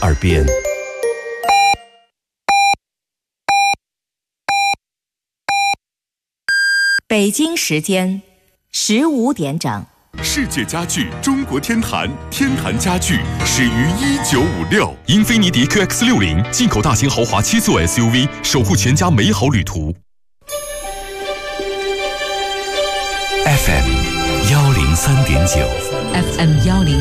耳边。 北京时间15点整。 世界家具中国天坛，天坛家具始于1956。 英菲尼迪 QX60 进口大型豪华7座 SUV， 守护全家美好旅途。 FM 103.9 FM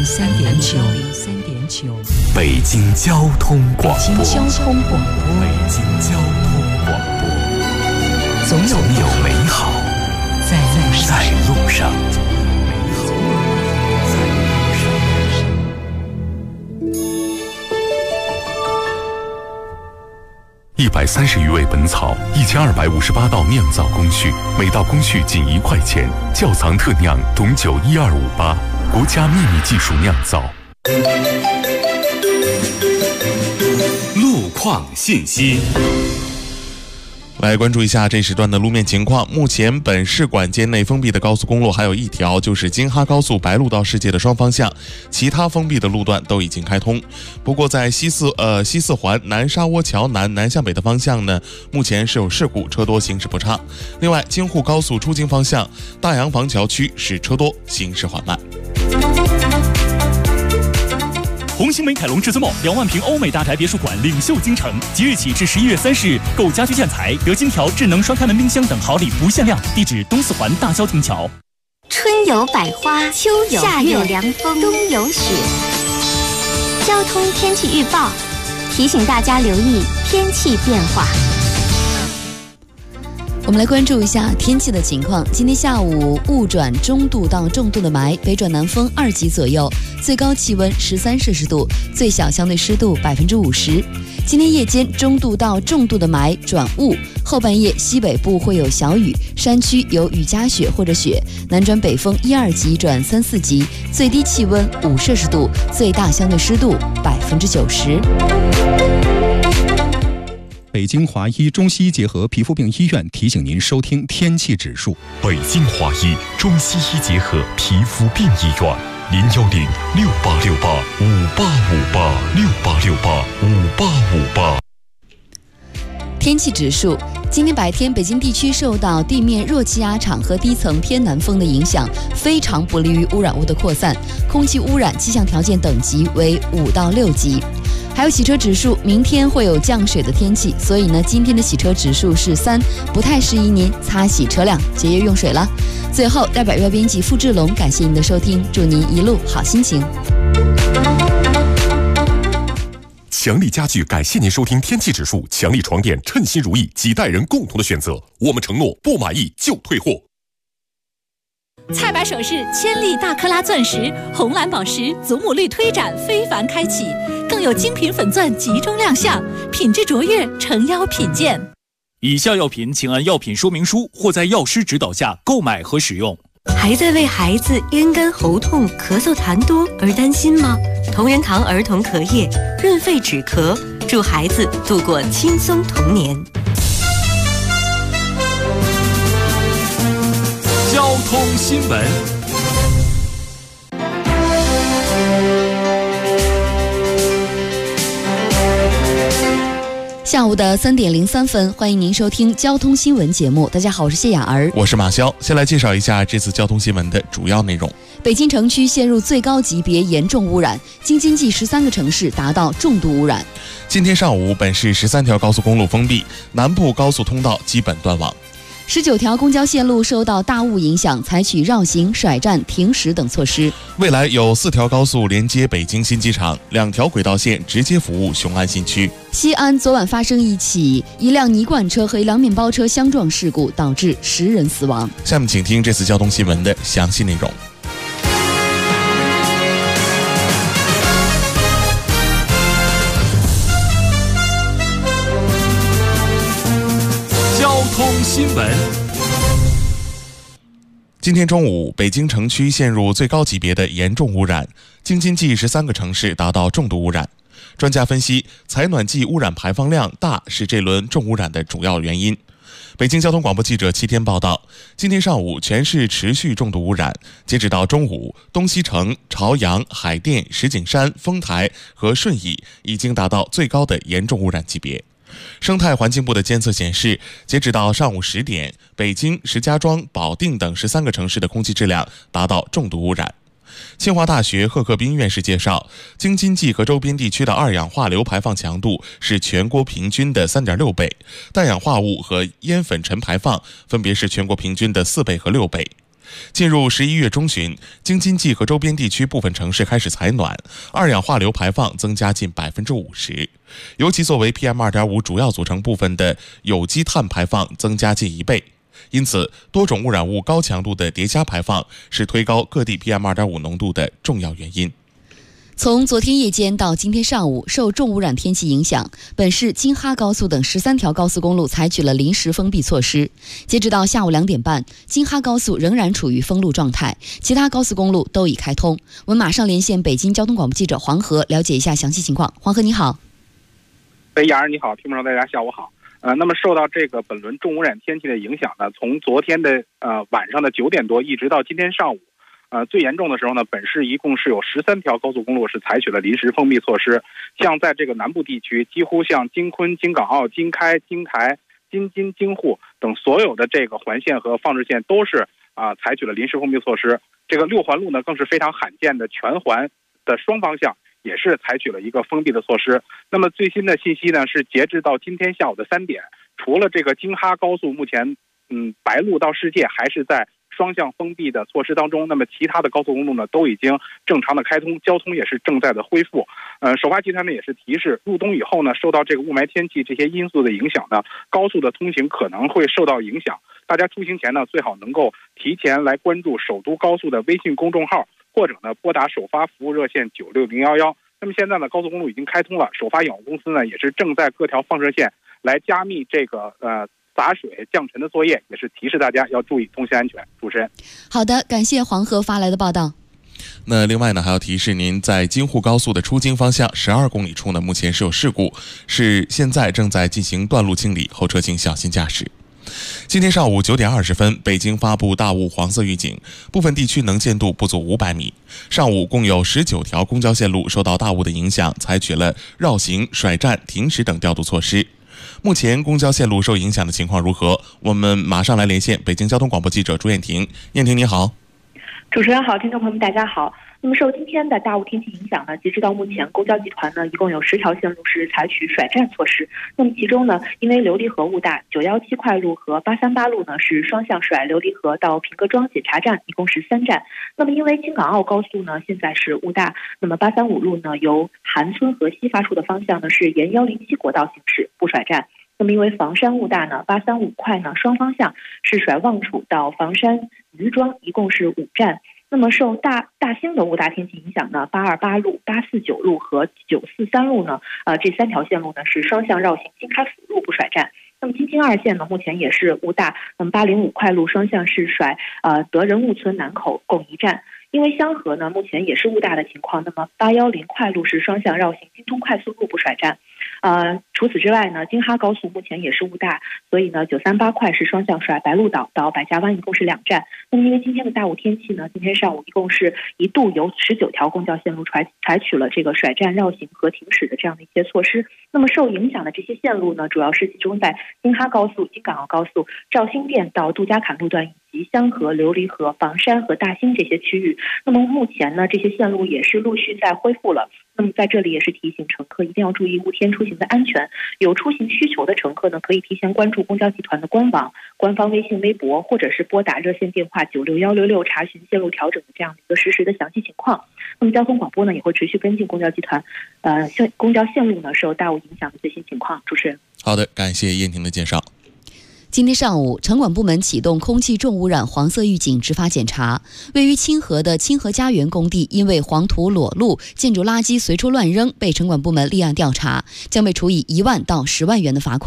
103.9 北京交通广播。 北京交通广播。 北京交通广播。总有美好在路上。130余味本草，1258道酿造工序，每道工序仅1块钱。窖藏特酿董酒1258，国家秘密技术酿造。路况信息。 来关注一下这时段的路面情况。目前本市管街内封闭的高速公路还有一条，就是京哈高速白鹿到世界的双方向，其他封闭的路段都已经开通。不过在西四环南沙窝桥南向北的方向呢，目前是有事故，车多行驶不畅。另外，京沪高速出京方向大洋坊桥区是车多，行驶缓慢。 红星美凯龙至尊梦2万平欧美大宅别墅馆领袖京城，即日起至11月30日，购家居建材得金条、智能双开门冰箱等好礼不限量。地址东四环大萧亭桥。 春有百花，秋有夏有凉风，冬有雪。交通天气预报提醒大家留意天气变化。 我们来关注一下天气的情况。今天下午雾转中度到重度的霾，北转南风2级左右，最高气温13摄氏度，最小相对湿度50%。今天夜间中度到重度的霾转雾，后半夜西北部会有小雨，山区有雨夹雪或者雪，南转北风1、2级转3、4级，最低气温5摄氏度，最大相对湿度90%。 北京华医中西医结合皮肤病医院提醒您收听天气指数。 北京华医中西医结合皮肤病医院，0106868585858，6885858。 天气指数。今天白天，北京地区受到地面弱气压场和低层偏南风的影响，非常不利于污染物的扩散，空气污染气象条件等级为5到6级。还有洗车指数，明天会有降水的天气，所以呢，今天的洗车指数是3，不太适宜您擦洗车辆，节约用水了。最后，代表月编辑付志龙感谢您的收听，祝您一路好心情。 强力家具感谢您收听天气指数，强力床垫称心如意，几代人共同的选择，我们承诺不满意就退货。 菜百首饰千粒大克拉钻石、红蓝宝石、祖母绿推展非凡开启，更有精品粉钻集中亮相，品质卓越，诚邀品鉴。 以下药品请按药品说明书或在药师指导下购买和使用。 还在为孩子咽干喉痛、咳嗽痰多而担心吗？同仁堂儿童咳液润肺止咳，助孩子度过轻松童年。 交通新闻。 下午的3点03分，欢迎您收听交通新闻节目。大家好，我是谢雅儿， 我是马潇。先来介绍一下这次交通新闻的主要内容。 北京城区陷入最高级别严重污染，京津冀13个城市达到重度污染。 今天上午，本市13条高速公路封闭，南部高速通道基本断网。 19条公交线路受到大雾影响，采取绕行、甩站、停驶等措施。 未来有4条高速连接北京新机场，2条轨道线直接服务雄安新区。 西安昨晚发生一辆泥罐车和一辆面包车相撞事故，导致10人死亡。 下面请听这次交通新闻的详细内容。 交通新闻。 今天中午，北京城区陷入最高级别的严重污染，京津冀13个城市达到重度污染。专家分析，采暖季污染排放量大是这轮重污染的主要原因。 北京交通广播记者齐天报道，今天上午全市持续重度污染，截止到中午，东西城、朝阳、海淀、石景山、丰台和顺义已经达到最高的严重污染级别。生态环境部的监测显示，截止到上午10点，北京、石家庄、保定等13个城市的空气质量达到重度污染。清华大学贺克斌院士介绍，京津冀和周边地区的二氧化硫排放强度是全国平均的3.6倍，氮氧化物和烟粉尘排放分别是全国平均的4倍和6倍。进入11月中旬，京津冀和周边地区部分城市开始采暖，二氧化硫排放增加近50%，尤其作为 PM2.5 主要组成部分的有机碳排放增加近1倍。因此，多种污染物高强度的叠加排放是推高各地 PM2.5 浓度的重要原因。 从昨天夜间到今天上午，受重污染天气影响，本市京哈高速等13条高速公路采取了临时封闭措施。截止到下午2点半，京哈高速仍然处于封路状态，其他高速公路都已开通。我们马上连线北京交通广播记者黄河，了解一下详细情况。黄河你好。 雅儿你好，听众大家下午好。那么受到这个本轮重污染天气的影响呢，从昨天的晚上的9点多一直到今天上午，最严重的时候呢，本市一共是有13条高速公路是采取了临时封闭措施。像在这个南部地区，几乎像京昆、京港澳、京开、京台、京津、京沪等所有的这个环线和放置线都是采取了临时封闭措施。这个6环路呢，更是非常罕见的全环的双方向也是采取了一个封闭的措施。那么最新的信息呢，是截至到今天下午的3点，除了这个京哈高速目前白鹿到世界还是在双向封闭的措施当中，那么其他的高速公路呢都已经正常的开通，交通也是正在的恢复。首发集团呢也是提示，入冬以后呢，受到这个雾霾天气这些因素的影响呢，高速的通行可能会受到影响。大家出行前呢，最好能够提前来关注首都高速的微信公众号，或者呢拨打首发服务热线96011。那么现在呢，高速公路已经开通了，首发养护公司呢也是正在各条放射线来加密这个洒水降尘的作业，也是提示大家要注意通行安全。主持人， 好的，感谢黄河发来的报道。 那另外呢，还要提示您，在京沪高速的出京方向12公里处呢，目前是有事故，是现在正在进行断路清理，后车请小心驾驶。今天上午9点20分，北京发布大雾黄色预警，部分地区能见度不足500米。上午共有19条公交线路受到大雾的影响，采取了绕行、甩站、停驶等调度措施。目前公交线路受影响的情况如何？我们马上来连线北京交通广播记者朱艳婷。艳婷你好。 主持人好，听众朋友们大家好。那么受今天的大雾天气影响呢，截止到目前，公交集团呢一共有10条线路是采取甩站措施。那么其中呢，因为琉璃河雾大，917快路和838路呢是双向甩琉璃河到平各庄检查站，一共是3站。那么因为京港澳高速呢现在是雾大，那么835路呢由韩村河西发出的方向呢是沿107国道行驶，不甩站。那么因为房山雾大呢，835快呢双方向是甩望楚到房山余庄，一共是5站。那么受大兴的雾大天气影响呢，828路、849路和943路呢，这3条线路呢是双向绕行京开辅路不甩站。那么京津2线呢，目前也是雾大，那么805快路双向是甩德仁雾村南口共1站。因为香河呢目前也是雾大的情况，那么810快路是双向绕行京通快速路不甩站。除此之外呢，京哈高速目前也是雾大，所以呢938快是双向甩白鹿岛到百家湾，一共是2站。那么因为今天的大雾天气呢，今天上午一共是一度有19条公交线路采取了这个甩站、绕行和停驶的这样的一些措施。那么受影响的这些线路呢，主要是集中在京哈高速、京港澳高速、肇兴店到杜家坎路段以及香河、琉璃河、房山和大兴这些区域。那么目前呢，这些线路也是陆续在恢复了。那么在这里也是提醒乘客一定要注意雾天出行的安全。有出行需求的乘客呢，可以提前关注公交集团的官网、官方微信、微博，或者是拨打热线电话96166查询线路调整的这样的一个实时的详细情况。那么交通广播呢也会持续跟进公交集团公交线路呢受大雾影响的最新情况。主持人， 好的，感谢燕婷的介绍。 今天上午，城管部门启动空气重污染黄色预警执法检查。位于清河的清河家园工地，因为黄土裸露、建筑垃圾随处乱扔，被城管部门立案调查，将被处以1万到10万元的罚款。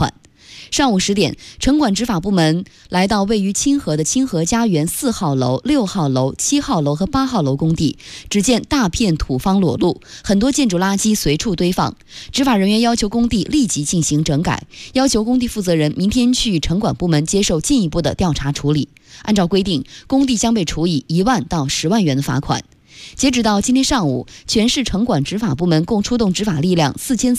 上午10点，城管执法部门来到位于清河的清河家园4号楼、6号楼、7号楼和8号楼工地，只见大片土方裸露，很多建筑垃圾随处堆放。执法人员要求工地立即进行整改，要求工地负责人明天去城管部门接受进一步的调查处理。按照规定，工地将被处以1万到10万元的罚款。截止到今天上午，全市城管执法部门共出动执法力量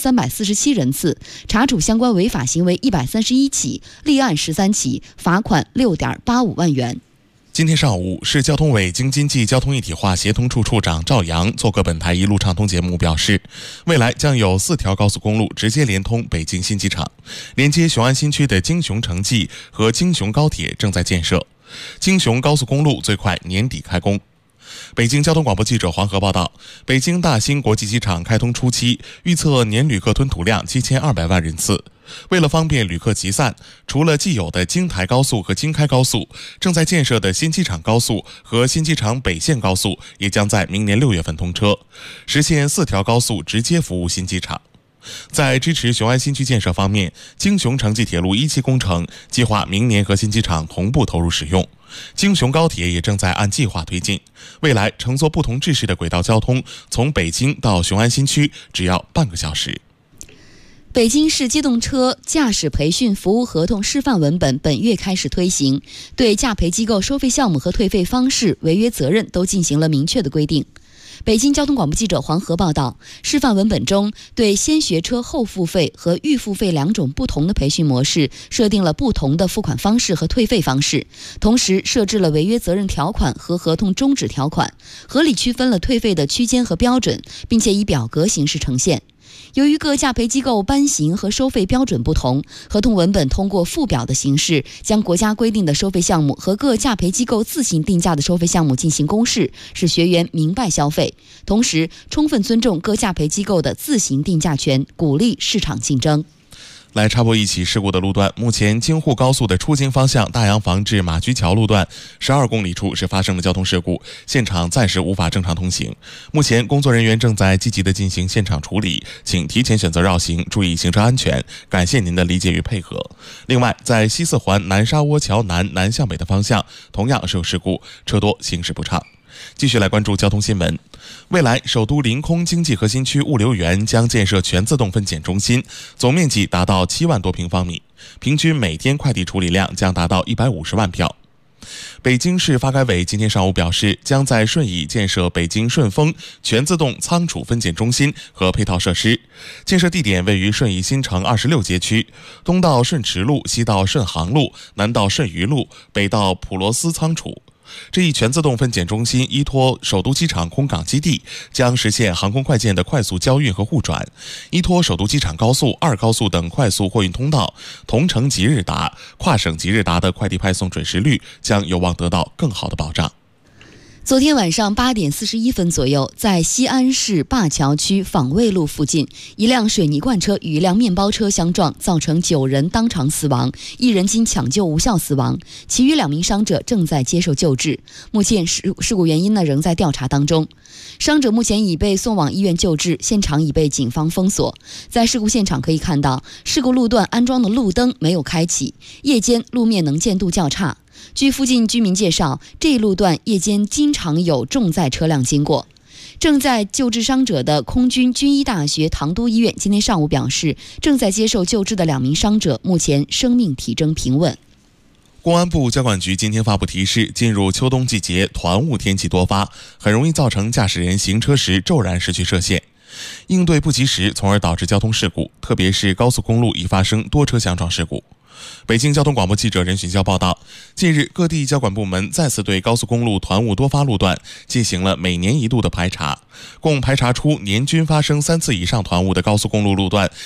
4347人次，查处相关违法行为131起，立案13起，罚款6.85万元。 今天上午，市交通委京津冀交通一体化协同处处长赵阳做客本台一路畅通节目表示，未来将有4条高速公路直接连通北京新机场，连接雄安新区的京雄城际和京雄高铁正在建设，京雄高速公路最快年底开工。北京交通广播记者黄河报道，北京大兴国际机场开通初期，预测年旅客吞吐量7200万人次。为了方便旅客集散，除了既有的京台高速和京开高速，正在建设的新机场高速和新机场北线高速也将在明年6月份通车，实现4条高速直接服务新机场。在支持雄安新区建设方面，京雄城际铁路1期工程计划明年和新机场同步投入使用，京雄高铁也正在按计划推进，未来乘坐不同制式的轨道交通，从北京到雄安新区只要半个小时。 北京市机动车驾驶培训服务合同示范文本本月开始推行，对驾培机构收费项目和退费方式、违约责任都进行了明确的规定。北京交通广播记者黄河报道，示范文本中对先学车后付费和预付费2种不同的培训模式设定了不同的付款方式和退费方式，同时设置了违约责任条款和合同终止条款，合理区分了退费的区间和标准，并且以表格形式呈现。由于各驾培机构颁行和收费标准不同，合同文本通过附表的形式将国家规定的收费项目和各驾培机构自行定价的收费项目进行公示，使学员明白消费，同时充分尊重各驾培机构的自行定价权，鼓励市场竞争。 来插播一起事故的路段，目前京沪高速的出京方向大洋房至马驹桥路段12公里处是发生了交通事故，现场暂时无法正常通行。目前工作人员正在积极的进行现场处理，请提前选择绕行，注意行车安全，感谢您的理解与配合。另外，在西四环南沙窝桥南向北的方向同样是有事故，车多行驶不畅。继续来关注交通新闻。未来首都临空经济核心区物流园将建设全自动分拣中心，总面积达到7万多平方米，平均每天快递处理量将达到150万票。北京市发改委今天上午表示，将在顺义建设北京顺丰全自动仓储分拣中心和配套设施，建设地点位于顺义新城26街区，东到顺驰路，西到顺航路，南到顺余路，北到普罗斯仓储。这一全自动分拣中心依托首都机场空港基地，将实现航空快件的快速交运和互转，依托首都机场高速、2高速等快速货运通道，同城即日达、跨省即日达的快递派送准时率将有望得到更好的保障。 昨天晚上8点41分左右，在西安市灞桥区坊卫路附近，一辆水泥罐车与一辆面包车相撞，造成9人当场死亡，1人经抢救无效死亡，其余2名伤者正在接受救治。目前事故原因仍在调查当中。伤者目前已被送往医院救治，现场已被警方封锁。在事故现场可以看到，事故路段安装的路灯没有开启，夜间路面能见度较差。据附近居民介绍，这一路段夜间经常有重载车辆经过。正在救治伤者的空军军医大学唐都医院今天上午表示，正在接受救治的2名伤者目前生命体征平稳。 公安部交管局今天发布提示，进入秋冬季节，团雾天气多发，很容易造成驾驶人行车时骤然失去视线，应对不及时，从而导致交通事故，特别是高速公路已发生多车相撞事故。北京交通广播记者任寻霄报道，近日各地交管部门再次对高速公路团雾多发路段进行了每年一度的排查，共排查出年均发生3次以上团雾的高速公路路段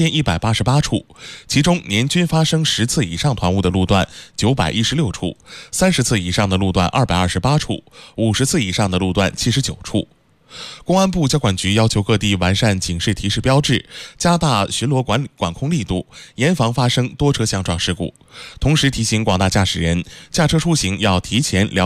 3188处，其中年均发生10次以上团雾的路段916处，30次以上的路段228处，50次以上的路段79处。公安部交管局要求各地完善警示提示标志，加大巡逻管控力度，严防发生多车相撞事故。同时提醒广大驾驶人，驾车出行要提前了